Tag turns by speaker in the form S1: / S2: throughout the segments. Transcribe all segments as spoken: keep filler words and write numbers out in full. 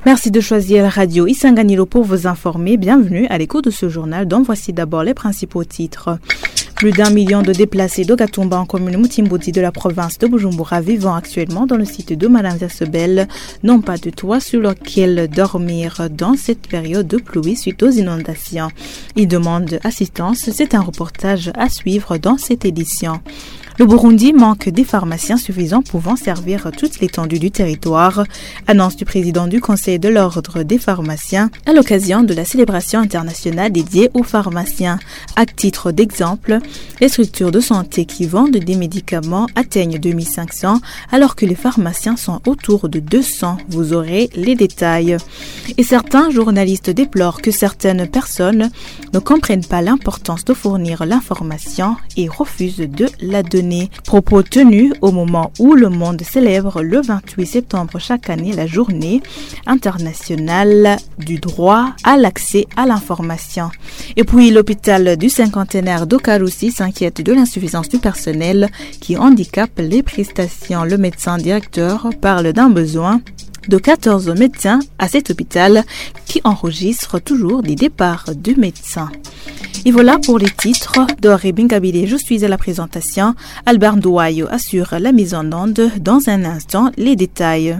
S1: Merci de choisir la radio Isanganiro pour vous informer. Bienvenue à l'écoute de ce journal dont voici d'abord les principaux titres. Plus d'un million de déplacés d'Ogatumba en commune Mutimbodi de la province de Bujumbura vivant actuellement dans le site de Madame Versebel n'ont pas de toit sur lequel dormir dans cette période de pluie suite aux inondations. Ils demandent assistance. C'est un reportage à suivre dans cette édition. Le Burundi manque des pharmaciens suffisants pouvant servir toute l'étendue du territoire. Annonce du président du Conseil de l'Ordre des pharmaciens à l'occasion de la célébration internationale dédiée aux pharmaciens. À titre d'exemple, les structures de santé qui vendent des médicaments atteignent deux mille cinq cents alors que les pharmaciens sont autour de deux cents. Vous aurez les détails. Et certains journalistes déplorent que certaines personnes ne comprennent pas l'importance de fournir l'information et refusent de la donner. Propos tenus au moment où le monde célèbre le vingt-huit septembre chaque année la journée internationale du droit à l'accès à l'information. Et puis l'hôpital du cinquantenaire d'Okaroussi s'inquiète de l'insuffisance du personnel qui handicape les prestations. Le médecin directeur parle d'un besoin de quatorze médecins à cet hôpital qui enregistre toujours des départs de médecins. Et voilà pour les titres. Doré Bingabile, je suis à la présentation. Albert Ndouayo assure la mise en onde. Dans un instant, les détails.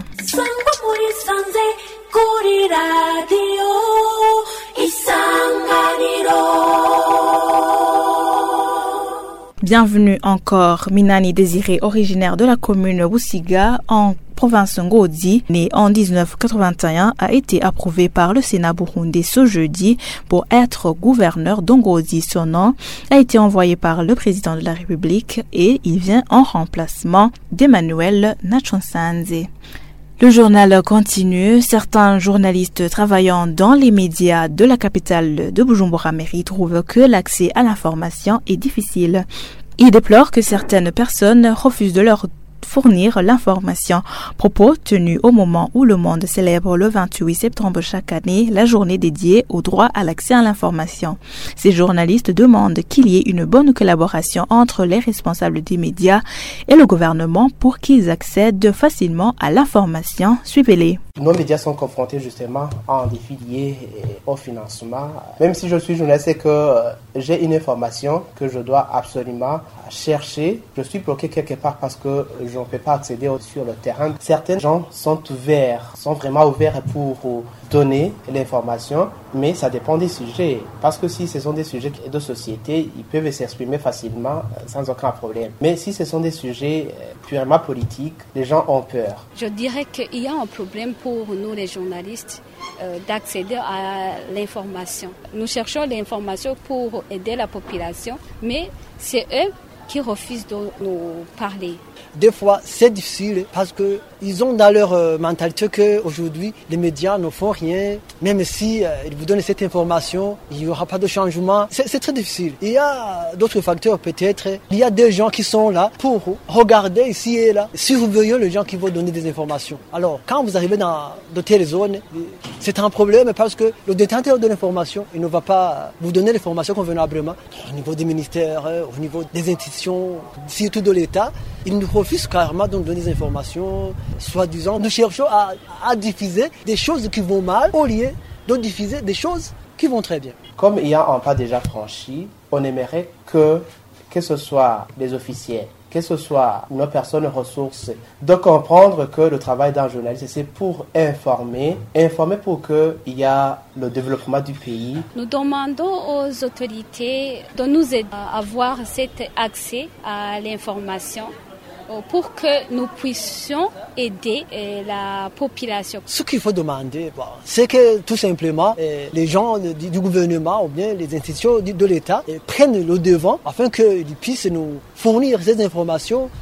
S1: Bienvenue encore. Minani Désiré, originaire de la commune Wusiga, en province Ngodi, né en dix-neuf quatre-vingt-un, a été approuvé par le Sénat burundais ce jeudi pour être gouverneur d'Ngodi. Son nom a été envoyé par le président de la République et il vient en remplacement d'Emmanuel Nachonsanze. Le journal continue. Certains journalistes travaillant dans les médias de la capitale de Bujumbura-Mairie trouvent que l'accès à l'information est difficile. Ils déplorent que certaines personnes refusent de leur fournir l'information. Propos tenus au moment où le monde célèbre le vingt-huit septembre chaque année la journée dédiée au droit à l'accès à l'information. Ces journalistes demandent qu'il y ait une bonne collaboration entre les responsables des médias et le gouvernement pour qu'ils accèdent facilement à l'information. Suivez-les.
S2: Nos médias sont confrontés justement à un défi lié au financement. Même si je suis journaliste et que j'ai une information que je dois absolument chercher, je suis bloqué quelque part parce que je ne peux pas accéder sur le terrain. Certains gens sont ouverts, sont vraiment ouverts pour donner l'information, mais ça dépend des sujets. Parce que si ce sont des sujets de société, ils peuvent s'exprimer facilement sans aucun problème. Mais si ce sont des sujets purement politiques, les gens ont peur.
S3: Je dirais qu'il y a un problème pour nous les journalistes euh, d'accéder à l'information. Nous cherchons l'information pour aider la population, mais c'est eux qui refusent de nous parler.
S4: Des fois, c'est difficile parce que ils ont dans leur euh, mentalité qu'aujourd'hui, les médias ne font rien. Même si euh, ils vous donnent cette information, il n'y aura pas de changement. C'est, c'est très difficile. Il y a d'autres facteurs peut-être. Il y a des gens qui sont là pour regarder ici et là, surveiller les gens qui vont donner des informations. Alors, quand vous arrivez dans de telles zones, c'est un problème parce que le détenteur de l'information, il ne va pas vous donner l'information convenablement. Au niveau des ministères, au niveau des institutions, surtout de l'État, il nous refuse carrément de nous donner des informations, soi-disant. Nous cherchons à, à diffuser des choses qui vont mal au lieu de diffuser des choses qui vont très bien.
S2: Comme il y a un pas déjà franchi, on aimerait que, que ce soit les officiels, que ce soit nos personnes ressources, de comprendre que le travail d'un journaliste, c'est pour informer, informer pour qu'il y a le développement du pays.
S3: Nous demandons aux autorités de nous aider à avoir cet accès à l'information pour que nous puissions aider la population.
S4: Ce qu'il faut demander, bon, c'est que tout simplement les gens du gouvernement ou bien les institutions de l'État prennent le devant afin qu'ils puissent nous fournir ces informations.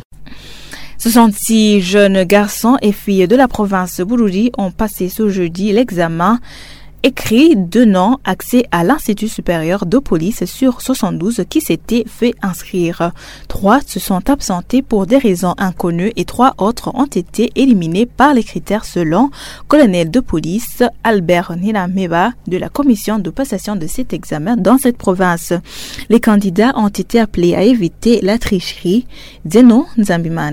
S1: soixante-six jeunes garçons et filles de la province Bururi ont passé ce jeudi l'examen écrit donnant accès à l'Institut supérieur de police sur soixante-douze qui s'était fait inscrire. Trois se sont absentés pour des raisons inconnues et trois autres ont été éliminés par les critères selon colonel de police Albert Nilameba de la commission de passation de cet examen dans cette province. Les candidats ont été appelés à éviter la tricherie. Zeno Nzambimana.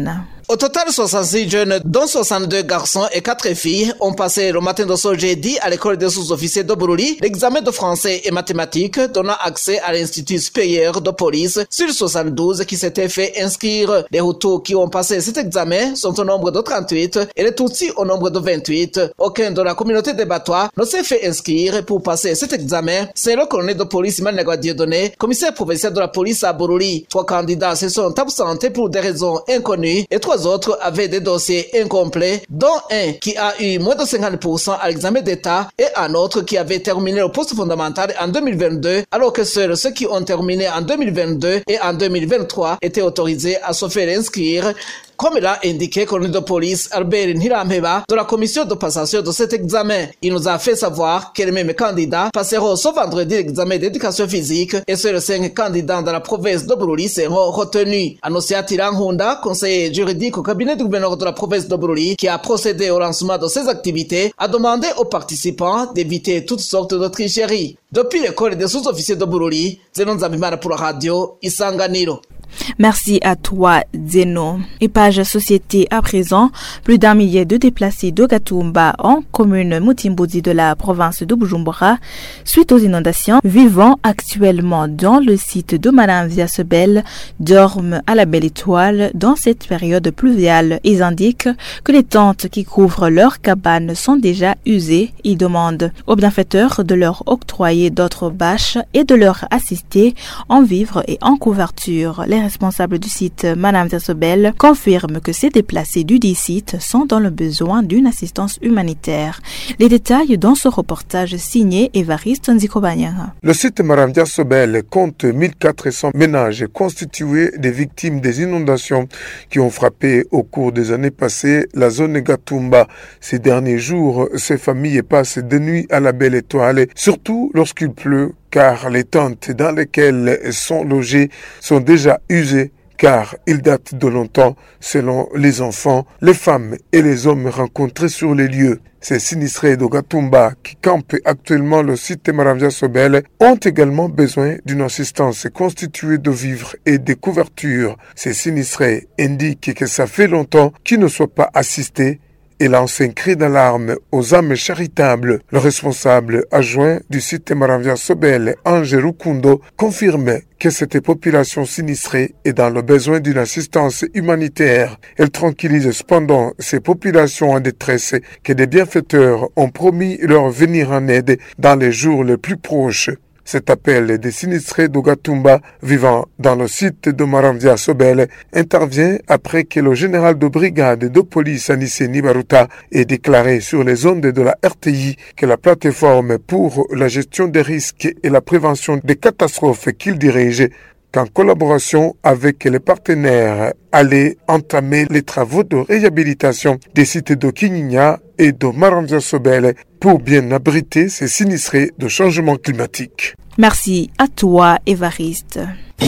S5: Au total, soixante-six jeunes, dont soixante-deux garçons et quatre filles, ont passé le matin de ce jeudi à l'école des sous-officiers de Bururi l'examen de français et mathématiques donnant accès à l'Institut supérieur de police sur soixante-douze qui s'étaient fait inscrire. Les Hutus qui ont passé cet examen sont au nombre de trente-huit et les Tutsis au nombre de vingt-huit. Aucun de la communauté des Batois ne s'est fait inscrire pour passer cet examen. C'est le colonel de police Managua Dieudonné, commissaire provincial de la police à Bururi. Trois candidats se sont absentés pour des raisons inconnues et trois autres avaient des dossiers incomplets, dont un qui a eu moins de cinquante pour cent à l'examen d'État et un autre qui avait terminé le poste fondamental en deux mille vingt-deux, alors que seuls ceux qui ont terminé en deux mille vingt-deux et en deux mille vingt-trois étaient autorisés à se faire inscrire, comme l'a indiqué le colonel de police Albert Nhirampeba de la commission de passation de cet examen. Il nous a fait savoir que les mêmes candidats passeront ce vendredi l'examen d'éducation physique et seuls cinq candidats dans la province de Bururi seront retenus. Anosia Tiranghunda, conseiller juridique au cabinet du gouverneur de la province de Bururi, qui a procédé au lancement de ces activités, a demandé aux participants d'éviter toutes sortes de tricheries. Depuis l'école des sous-officiers de Bururi, Zenon Zambimana pour la radio Isanganiro.
S1: Merci à toi, Zeno. Et page société à présent, plus d'un millier de déplacés d'Ogatumba en commune Mutimbodi de la province de Bujumbura, suite aux inondations, vivant actuellement dans le site de Maramvya Sobel, dorment à la Belle Étoile dans cette période pluviale. Ils indiquent que les tentes qui couvrent leurs cabanes sont déjà usées. Ils demandent aux bienfaiteurs de leur octroyer d'autres bâches et de leur assister en vivres et en couverture. Les responsables du site Maramvya Sobel confirment que ces déplacés du dit site sont dans le besoin d'une assistance humanitaire. Les détails dans ce reportage signé Évariste Nzikobanya.
S6: Le site Maramvya Sobel compte mille quatre cents ménages constitués des victimes des inondations qui ont frappé au cours des années passées la zone Gatumba. Ces derniers jours, ces familles passent des nuits à la Belle Étoile, surtout lorsqu'il pleut, car les tentes dans lesquelles elles sont logées sont déjà usées, car ils datent de longtemps, selon les enfants, les femmes et les hommes rencontrés sur les lieux. Ces sinistrés d'Ogatumba qui campent actuellement le site Maramvya Sobel ont également besoin d'une assistance constituée de vivres et de couvertures. Ces sinistrés indiquent que ça fait longtemps qu'ils ne soient pas assistés et lance un cri d'alarme aux âmes charitables. Le responsable adjoint du site Maramvya Sobel, Ange Rukundo, confirme que cette population sinistrée est dans le besoin d'une assistance humanitaire. Elle tranquillise cependant ces populations en détresse que des bienfaiteurs ont promis leur venir en aide dans les jours les plus proches. Cet appel des sinistrés d'Ogatumba vivant dans le site de Maramvya Sobel intervient après que le général de brigade de police Anissé Nibaruta ait déclaré sur les ondes de la R T I que la plateforme pour la gestion des risques et la prévention des catastrophes qu'il dirige, qu'en collaboration avec les partenaires, allait entamer les travaux de réhabilitation des sites de Kinyinya et de Maramvya Sobel pour bien abriter ces sinistrés de changement climatique.
S1: Merci à toi, Évariste.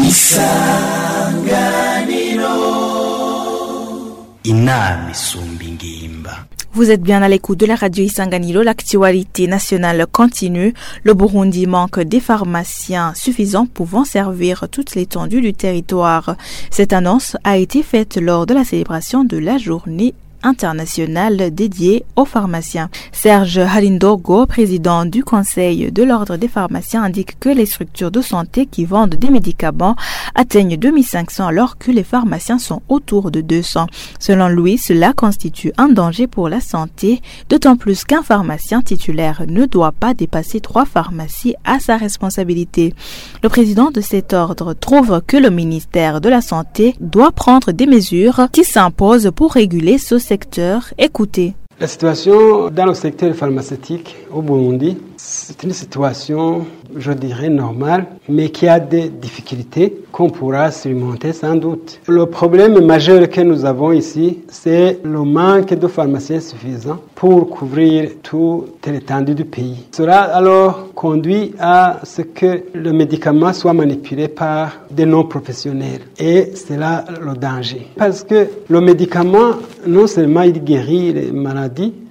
S1: Vous êtes bien à l'écoute de la radio Isanganiro. L'actualité nationale continue. Le Burundi manque des pharmaciens suffisants pouvant servir toute l'étendue du territoire. Cette annonce a été faite lors de la célébration de la journée international dédié aux pharmaciens. Serge Halindogo, président du Conseil de l'Ordre des pharmaciens, indique que les structures de santé qui vendent des médicaments atteignent deux mille cinq cents alors que les pharmaciens sont autour de deux cents. Selon lui, cela constitue un danger pour la santé, d'autant plus qu'un pharmacien titulaire ne doit pas dépasser trois pharmacies à sa responsabilité. Le président de cet ordre trouve que le ministère de la Santé doit prendre des mesures qui s'imposent pour réguler ce secteur. Écoutez.
S7: La situation dans le secteur pharmaceutique au Burundi, c'est une situation, je dirais, normale, mais qui a des difficultés qu'on pourra surmonter sans doute. Le problème majeur que nous avons ici, c'est le manque de pharmaciens suffisants pour couvrir toute l'étendue du pays. Cela alors conduit à ce que le médicament soit manipulé par des non-professionnels. Et c'est là le danger. Parce que le médicament, non seulement il guérit les maladies,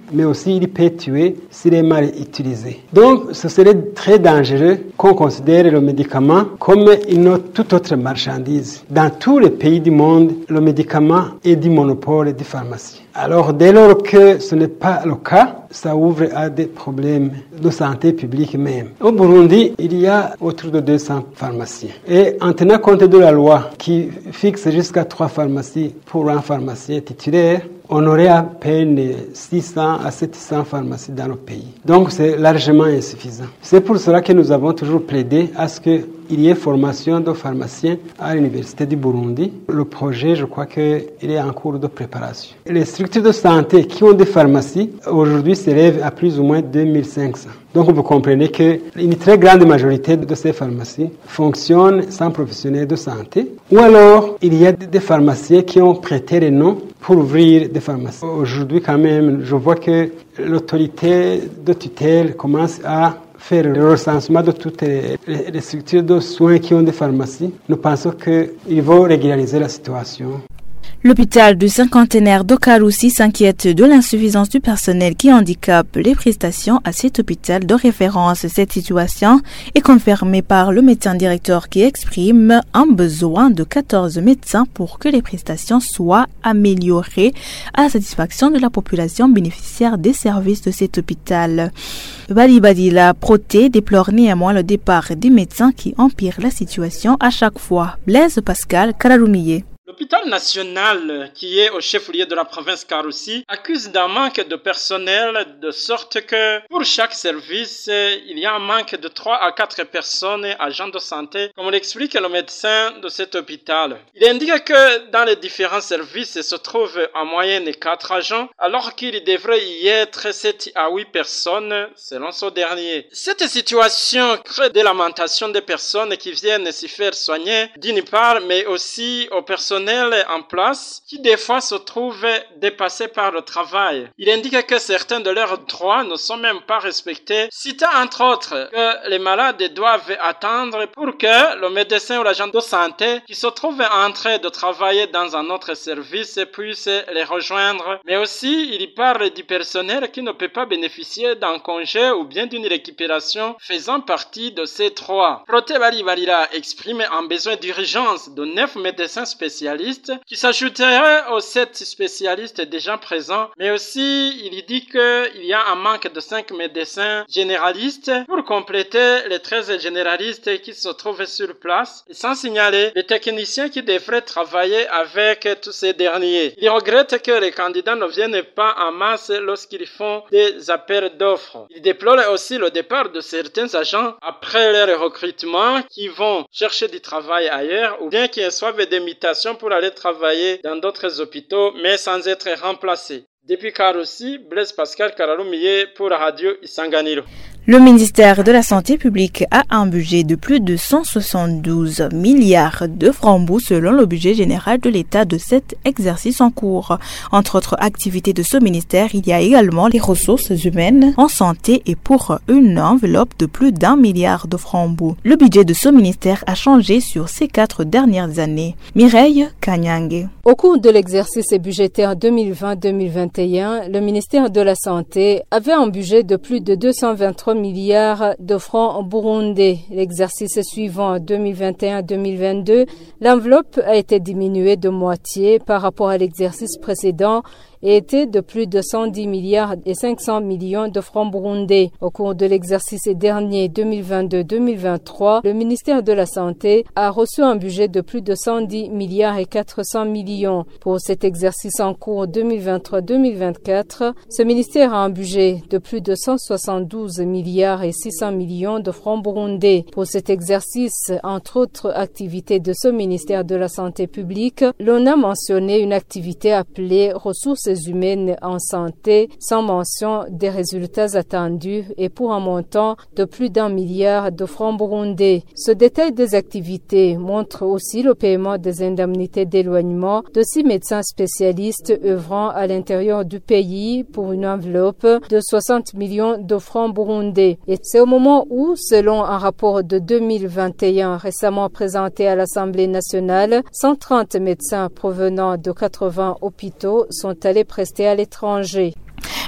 S7: mais aussi il peut tuer s'il est mal utilisé. Donc, ce serait très dangereux qu'on considère le médicament comme une toute autre marchandise. Dans tous les pays du monde, le médicament est du monopole des pharmacies. Alors, dès lors que ce n'est pas le cas, ça ouvre à des problèmes de santé publique même. Au Burundi, il y a autour de deux cents pharmaciens. Et en tenant compte de la loi qui fixe jusqu'à trois pharmacies pour un pharmacien titulaire, on aurait à peine six cents à sept cents pharmacies dans le pays. Donc c'est largement insuffisant. C'est pour cela que nous avons toujours plaidé à ce qu'il y ait formation de pharmaciens à l'Université du Burundi. Le projet, je crois qu'il est en cours de préparation. Les structures de santé qui ont des pharmacies, aujourd'hui, s'élèvent à plus ou moins deux mille cinq cents. Donc vous comprenez qu'une très grande majorité de ces pharmacies fonctionnent sans professionnels de santé. Ou alors, il y a des pharmaciens qui ont prêté les noms pour ouvrir des pharmacies. Aujourd'hui, quand même, je vois que l'autorité de tutelle commence à faire le recensement de toutes les, les structures de soins qui ont des pharmacies. Nous pensons qu'il faut régulariser la situation.
S1: L'hôpital du cinquantenaire d'Okaroussi s'inquiète de l'insuffisance du personnel qui handicape les prestations à cet hôpital de référence. Cette situation est confirmée par le médecin directeur qui exprime un besoin de quatorze médecins pour que les prestations soient améliorées à la satisfaction de la population bénéficiaire des services de cet hôpital. Bali Badila Proté déplore néanmoins le départ des médecins qui empirent la situation à chaque fois. Blaise Pascal Kararoumiye.
S8: L'hôpital national, qui est au chef-lieu de la province Karoussi, accuse d'un manque de personnel de sorte que pour chaque service, il y a un manque de trois à quatre personnes agents de santé, comme l'explique le médecin de cet hôpital. Il indique que dans les différents services se trouvent en moyenne quatre agents, alors qu'il devrait y être sept à huit personnes, selon ce dernier. Cette situation crée des lamentations des personnes qui viennent s'y faire soigner, d'une part, mais aussi aux personnes en place qui des fois se trouvent dépassés par le travail. Il indique que certains de leurs droits ne sont même pas respectés, citant entre autres que les malades doivent attendre pour que le médecin ou l'agent de santé qui se trouve en train de travailler dans un autre service puisse les rejoindre. Mais aussi, il y parle du personnel qui ne peut pas bénéficier d'un congé ou bien d'une récupération faisant partie de ces trois. Proté Bali Balila exprime un besoin d'urgence de neuf médecins spécialistes qui s'ajouterait aux sept spécialistes déjà présents, mais aussi il dit qu'il y a un manque de cinq médecins généralistes pour compléter les treize généralistes qui se trouvent sur place, et sans signaler les techniciens qui devraient travailler avec tous ces derniers. Il regrette que les candidats ne viennent pas en masse lorsqu'ils font des appels d'offres. Il déplore aussi le départ de certains agents après leur recrutement qui vont chercher du travail ailleurs ou bien qui reçoivent des mutations pour aller travailler dans d'autres hôpitaux, mais sans être remplacés. Depuis Karoussi, Blaise Pascal Kararoumiye pour la radio Isanganiro.
S1: Le ministère de la Santé publique a un budget de plus de cent soixante-douze milliards de francs selon le budget général de l'État de cet exercice en cours. Entre autres activités de ce ministère, il y a également les ressources humaines en santé et pour une enveloppe de plus d'un milliard de francs. Le budget de ce ministère a changé sur ces quatre dernières années. Mireille Kanyangé.
S9: Au cours de l'exercice budgétaire deux mille vingt deux mille vingt et un, le ministère de la Santé avait un budget de plus de deux cent vingt-trois milliards de francs burundais. L'exercice suivant, deux mille vingt et un deux mille vingt-deux, l'enveloppe a été diminuée de moitié par rapport à l'exercice précédent et était de plus de cent dix milliards et cinq cents millions de francs burundais. Au cours de l'exercice dernier deux mille vingt-deux deux mille vingt-trois, le ministère de la Santé a reçu un budget de plus de cent dix milliards et quatre cents millions. Pour cet exercice en cours deux mille vingt-trois deux mille vingt-quatre, ce ministère a un budget de plus de cent soixante-douze milliards et six cents millions de francs burundais. Pour cet exercice, entre autres activités de ce ministère de la Santé publique, l'on a mentionné une activité appelée ressources humaines en santé sans mention des résultats attendus et pour un montant de plus d'un milliard de francs burundais. Ce détail des activités montre aussi le paiement des indemnités d'éloignement de six médecins spécialistes œuvrant à l'intérieur du pays pour une enveloppe de soixante millions de francs burundais. Et c'est au moment où, selon un rapport de deux mille vingt et un récemment présenté à l'Assemblée nationale, cent trente médecins provenant de quatre-vingts hôpitaux sont allés prester à l'étranger.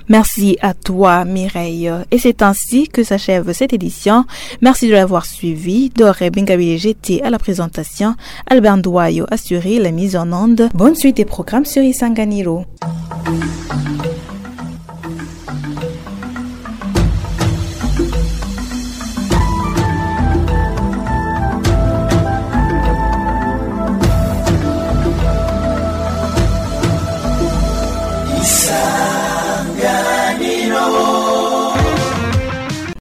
S1: Merci à toi, Mireille. Et c'est ainsi que s'achève cette édition. Merci de l'avoir suivi. Doré Bengabile G T à la présentation. Albert Ndouayo assuré la mise en onde. Bonne suite des programmes sur Isanganiro.